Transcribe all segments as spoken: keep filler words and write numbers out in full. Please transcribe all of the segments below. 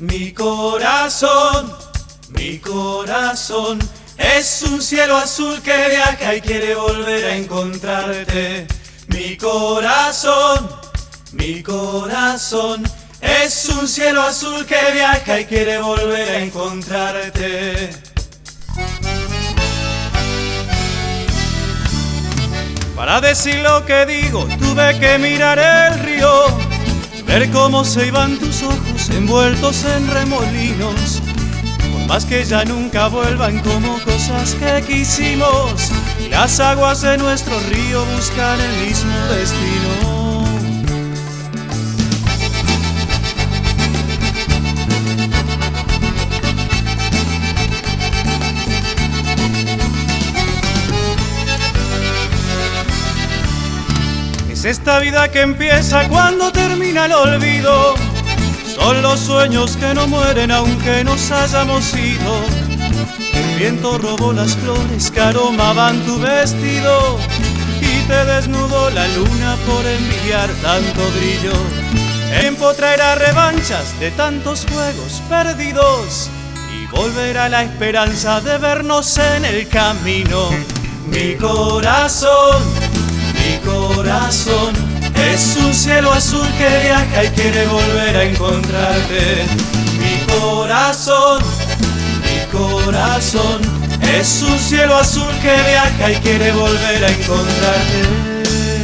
Mi corazón, mi corazón es un cielo azul que viaja y quiere volver a encontrarte. Mi corazón, mi corazón es un cielo azul que viaja y quiere volver a encontrarte. Para decir lo que digo tuve que mirar el río, ver cómo se iban tus ojos envueltos en remolinos. Por más que ya nunca vuelvan como cosas que quisimos, las aguas de nuestro río buscan el mismo destino. Es esta vida que empieza cuando termina el olvido. Son los sueños que no mueren aunque nos hayamos ido. El viento robó las flores que aromaban tu vestido y te desnudó la luna por envidiar tanto brillo. El tiempo traerá revanchas de tantos juegos perdidos y volverá la esperanza de vernos en el camino. Mi corazón, mi corazón es un cielo azul que viaja y quiere volver a encontrarte. Mi corazón, mi corazón es un cielo azul que viaja y quiere volver a encontrarte.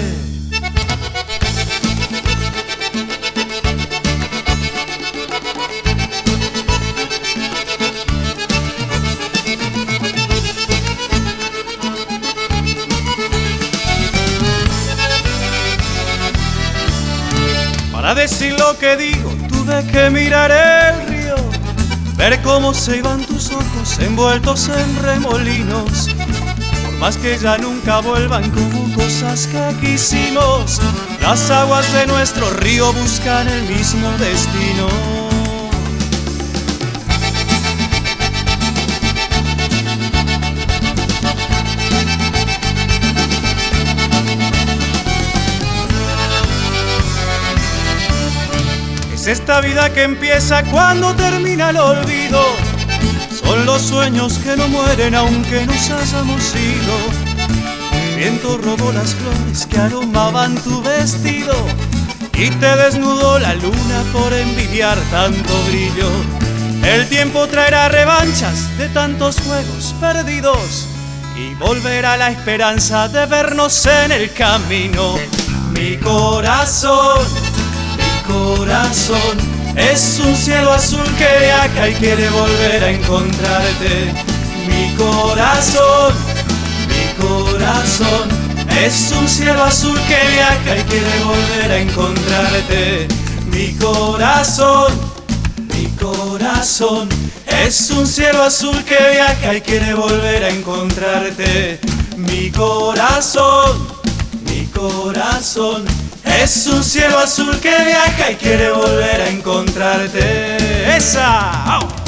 Para decir lo que digo tuve que mirar el río, ver cómo se iban tus ojos envueltos en remolinos. Por más que ya nunca vuelvan como cosas que quisimos, las aguas de nuestro río buscan el mismo destino. Esta vida que empieza cuando termina el olvido. Son los sueños que no mueren aunque nos hayamos ido. El viento robó las flores que aromaban tu vestido y te desnudó la luna por envidiar tanto brillo. El tiempo traerá revanchas de tantos juegos perdidos y volverá la esperanza de vernos en el camino. Mi corazón, corazón es un cielo azul que viaja y quiere volver a encontrarte. Mi corazón, mi corazón es un cielo azul que viaja y quiere volver a encontrarte. Mi corazón, mi corazón es un cielo azul que viaja y quiere volver a encontrarte. Mi corazón, mi corazón es un cielo azul que viaja y quiere volver a encontrarte. ¡Esa! ¡Au!